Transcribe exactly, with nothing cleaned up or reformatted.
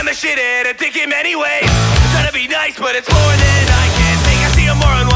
I'm a shithead, I think him anyway. I'm trying to be nice, but it's more than I can take. I see him more on